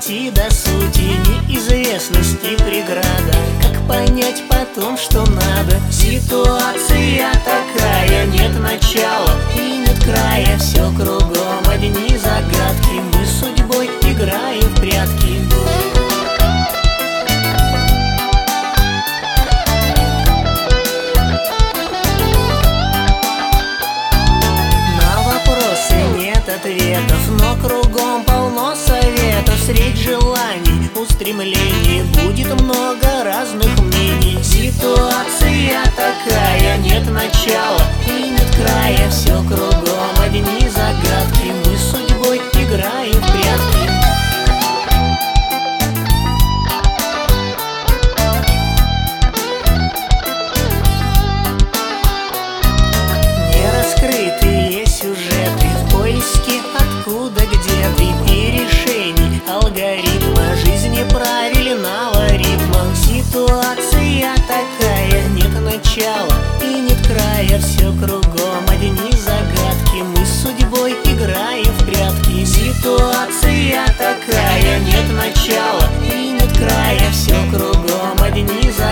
дойти до сути, неизвестности преграда. Как понять потом, что надо? Ситуация такая, нет начала и нет края. Все кругом одни загадки, мы с судьбой играем в прятки. Ответов, но кругом полно советов. Средь желаний, устремлений будет много разных мнений. Ситуация такая, нет начала и нет края. Все кругом одни загадки, мы с судьбой играем в прятки. Нераскрытые сюжеты, поиски откуда, где ты, и решений алгоритма жизни правильного ритма. Ситуация такая, нет начала и нет края. Все кругом одни загадки, мы с судьбой играем в прятки. Ситуация такая, нет начала и нет края. Все кругом одни загадки.